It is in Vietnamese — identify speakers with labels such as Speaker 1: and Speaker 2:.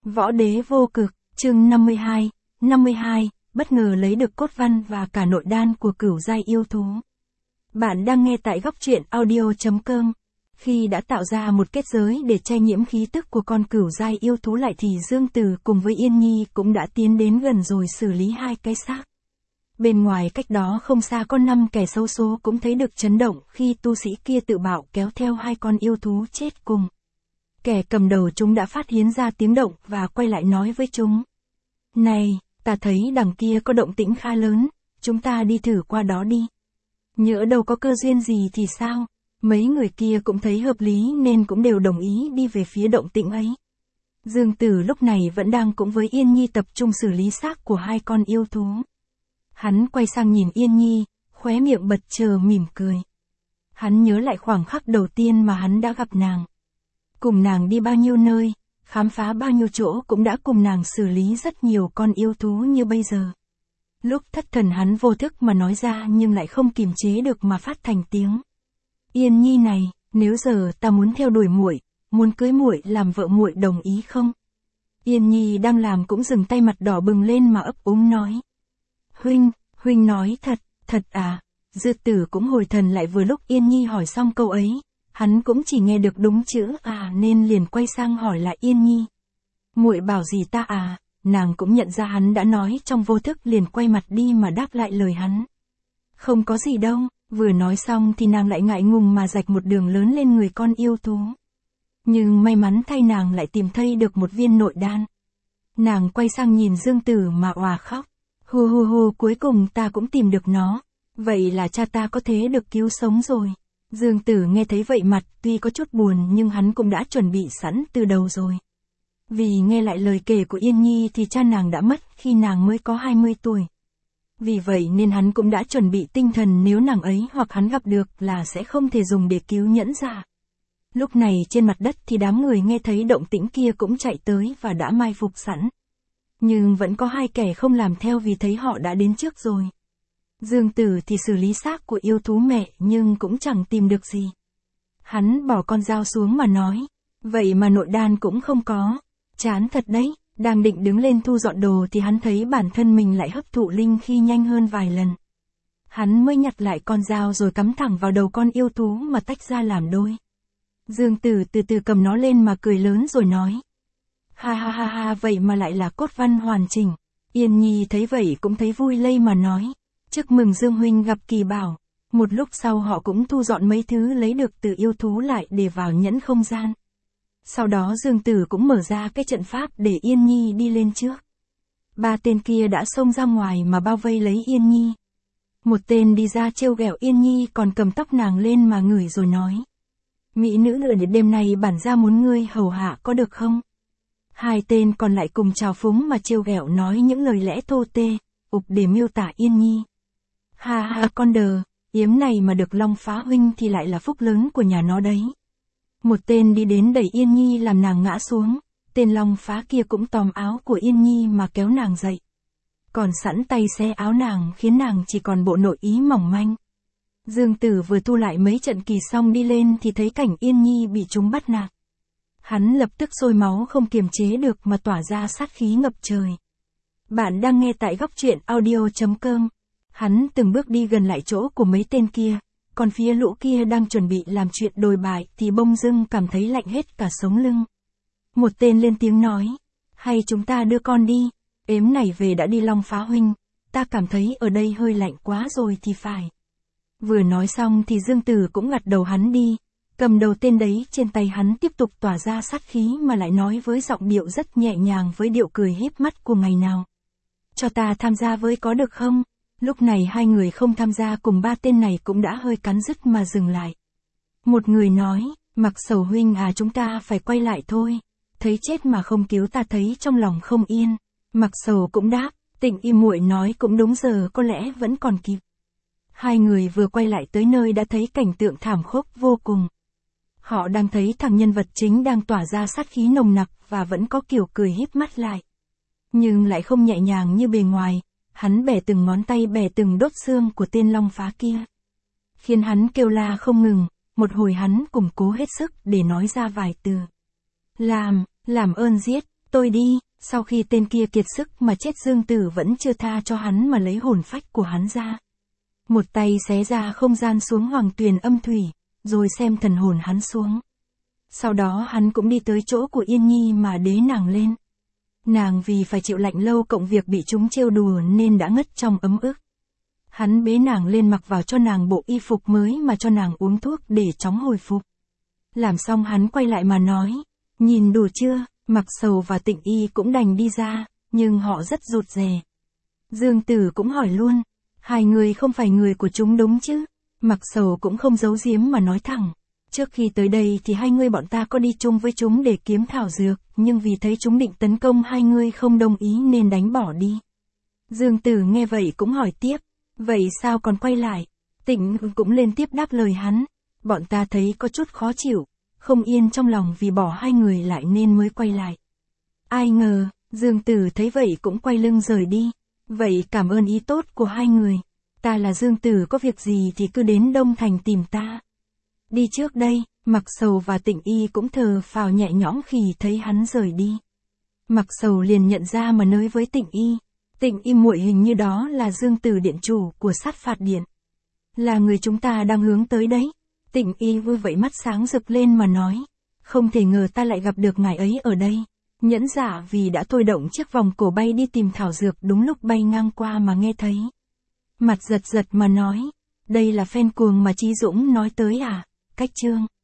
Speaker 1: Võ đế vô cực, chương 52, bất ngờ lấy được cốt văn và cả nội đan của cửu giai yêu thú. Bạn đang nghe tại góc truyện audio.com. Khi đã tạo ra một kết giới để che nhiễm khí tức của con cửu giai yêu thú lại thì Dương Tử cùng với Yên Nhi cũng đã tiến đến gần rồi xử lý hai cái xác. Bên ngoài cách đó không xa có 5 kẻ xấu số cũng thấy được chấn động khi tu sĩ kia tự bạo kéo theo hai con yêu thú chết cùng. Kẻ cầm đầu chúng đã phát hiện ra tiếng động và quay lại nói với chúng. Này, ta thấy đằng kia có động tĩnh khá lớn, chúng ta đi thử qua đó đi. Nhỡ đâu có cơ duyên gì thì sao? Mấy người kia cũng thấy hợp lý nên cũng đều đồng ý đi về phía động tĩnh ấy. Dương Tử lúc này vẫn đang cùng với Yên Nhi tập trung xử lý xác của hai con yêu thú. Hắn quay sang nhìn Yên Nhi, khóe miệng bật chờ mỉm cười. Hắn nhớ lại khoảng khắc đầu tiên mà hắn đã gặp nàng. Cùng nàng đi bao nhiêu nơi, khám phá bao nhiêu chỗ cũng đã cùng nàng xử lý rất nhiều con yêu thú như bây giờ. Lúc thất thần hắn vô thức mà nói ra nhưng lại không kiềm chế được mà phát thành tiếng. Yên Nhi này, nếu giờ ta muốn theo đuổi muội, muốn cưới muội làm vợ muội đồng ý không? Yên Nhi đang làm cũng dừng tay mặt đỏ bừng lên mà ấp úng nói. Huynh nói thật à? Dư Tử cũng hồi thần lại vừa lúc Yên Nhi hỏi xong câu ấy. Hắn cũng chỉ nghe được đúng chữ à nên liền quay sang hỏi lại Yên Nhi. Muội bảo gì ta à? Nàng cũng nhận ra hắn đã nói trong vô thức liền quay mặt đi mà đáp lại lời hắn. Không có gì đâu, vừa nói xong thì nàng lại ngại ngùng mà rạch một đường lớn lên người con yêu thú. Nhưng may mắn thay nàng lại tìm thấy được một viên nội đan. Nàng quay sang nhìn Dương Tử mà òa khóc. Hu cuối cùng ta cũng tìm được nó. Vậy là cha ta có thể được cứu sống rồi. Dương Tử nghe thấy vậy mặt tuy có chút buồn nhưng hắn cũng đã chuẩn bị sẵn từ đầu rồi. Vì nghe lại lời kể của Yên Nhi thì cha nàng đã mất khi nàng mới có 20 tuổi. Vì vậy nên hắn cũng đã chuẩn bị tinh thần nếu nàng ấy hoặc hắn gặp được là sẽ không thể dùng để cứu nhẫn giả. Lúc này trên mặt đất thì đám người nghe thấy động tĩnh kia cũng chạy tới và đã mai phục sẵn. Nhưng vẫn có hai kẻ không làm theo vì thấy họ đã đến trước rồi. Dương Tử thì xử lý xác của yêu thú mẹ nhưng cũng chẳng tìm được gì. Hắn bỏ con dao xuống mà nói, vậy mà nội đan cũng không có. Chán thật đấy, đang định đứng lên thu dọn đồ thì hắn thấy bản thân mình lại hấp thụ linh khí nhanh hơn vài lần. Hắn mới nhặt lại con dao rồi cắm thẳng vào đầu con yêu thú mà tách ra làm đôi. Dương Tử từ từ cầm nó lên mà cười lớn rồi nói. Ha, vậy mà lại là cốt văn hoàn chỉnh. Yên Nhi thấy vậy cũng thấy vui lây mà nói. Chúc mừng Dương huynh gặp kỳ bảo. Một lúc sau họ cũng thu dọn mấy thứ lấy được từ yêu thú lại để vào nhẫn không gian. Sau đó Dương Tử cũng mở ra cái trận pháp để Yên Nhi đi lên trước. 3 tên kia đã xông ra ngoài mà bao vây lấy Yên Nhi. Một tên đi ra trêu ghẹo Yên Nhi còn cầm tóc nàng lên mà ngửi rồi nói. Mỹ nữ lựa đêm nay bản gia muốn ngươi hầu hạ có được không? 2 tên còn lại cùng chào phúng mà trêu ghẹo nói những lời lẽ thô tê, ục để miêu tả Yên Nhi. Ha con đờ, yếm này mà được Long Phá huynh thì lại là phúc lớn của nhà nó đấy. Một tên đi đến đẩy Yên Nhi làm nàng ngã xuống, tên Long Phá kia cũng tóm áo của Yên Nhi mà kéo nàng dậy. Còn sẵn tay xé áo nàng khiến nàng chỉ còn bộ nội ý mỏng manh. Dương Tử vừa thu lại mấy trận kỳ xong đi lên thì thấy cảnh Yên Nhi bị chúng bắt nạt. Hắn lập tức sôi máu không kiềm chế được mà tỏa ra sát khí ngập trời. Bạn đang nghe tại góc truyện audio.com. Hắn từng bước đi gần lại chỗ của mấy tên kia, còn phía lũ kia đang chuẩn bị làm chuyện đồi bại thì bỗng dưng cảm thấy lạnh hết cả sống lưng. Một tên lên tiếng nói, hay chúng ta đưa con đi, ếm này về đã đi Long Phá huynh, ta cảm thấy ở đây hơi lạnh quá rồi thì phải. Vừa nói xong thì Dương Tử cũng gật đầu hắn đi, cầm đầu tên đấy trên tay hắn tiếp tục tỏa ra sát khí mà lại nói với giọng điệu rất nhẹ nhàng với điệu cười híp mắt của ngày nào. Cho ta tham gia với có được không? Lúc này 2 người không tham gia cùng 3 tên này cũng đã hơi cắn rứt mà dừng lại. Một người nói, Mặc Sầu huynh à chúng ta phải quay lại thôi. Thấy chết mà không cứu ta thấy trong lòng không yên. Mặc Sầu cũng đáp, Tịnh Y muội nói cũng đúng giờ có lẽ vẫn còn kịp. 2 người vừa quay lại tới nơi đã thấy cảnh tượng thảm khốc vô cùng. Họ đang thấy thằng nhân vật chính đang tỏa ra sát khí nồng nặc và vẫn có kiểu cười híp mắt lại. Nhưng lại không nhẹ nhàng như bề ngoài. Hắn bẻ từng ngón tay bẻ từng đốt xương của tên Long Phá kia. Khiến hắn kêu la không ngừng, một hồi hắn củng cố hết sức để nói ra vài từ. Làm ơn giết, Tôi đi, sau khi tên kia kiệt sức mà chết Dương Tử vẫn chưa tha cho hắn mà lấy hồn phách của hắn ra. Một tay xé ra không gian xuống hoàng tuyền âm thủy, rồi xem thần hồn hắn xuống. Sau đó hắn cũng đi tới chỗ của Yên Nhi mà bế nàng lên. Nàng vì phải chịu lạnh lâu cộng việc bị chúng trêu đùa nên đã ngất trong ấm ức. Hắn bế nàng lên mặc vào cho nàng bộ y phục mới mà cho nàng uống thuốc để chóng hồi phục. Làm xong hắn quay lại mà nói, nhìn đủ chưa, Mặc Sầu và Tịnh Y cũng đành đi ra, nhưng họ rất rụt rè. Dương Tử cũng hỏi luôn, hai người không phải người của chúng đúng chứ? Mặc Sầu cũng không giấu giếm mà nói thẳng. Trước khi tới đây thì hai người bọn ta có đi chung với chúng để kiếm thảo dược, nhưng vì thấy chúng định tấn công hai người không đồng ý nên đánh bỏ đi. Dương Tử nghe vậy cũng hỏi tiếp, vậy sao còn quay lại? Tịnh cũng lên tiếp đáp lời hắn, bọn ta thấy có chút khó chịu, không yên trong lòng vì bỏ hai người lại nên mới quay lại. Ai ngờ, Dương Tử thấy vậy cũng quay lưng rời đi. Vậy cảm ơn ý tốt của hai người. Ta là Dương Tử, có việc gì thì cứ đến Đông Thành tìm ta. Đi trước đây, Mặc Sầu và Tịnh Y cũng thở phào nhẹ nhõm khi thấy hắn rời đi. Mặc Sầu liền nhận ra mà nói với Tịnh Y. Tịnh Y muội, hình như đó là Dương Tử điện chủ của Sát Phạt Điện. Là người chúng ta đang hướng tới đấy. Tịnh Y vui vậy mắt sáng rực lên mà nói. Không thể ngờ ta lại gặp được ngài ấy ở đây. Nhẫn Dạ vì đã thôi động chiếc vòng cổ bay đi tìm thảo dược đúng lúc bay ngang qua mà nghe thấy. Mặt giật giật mà nói. Đây là phen cuồng mà Chí Dũng nói tới à? Cách chương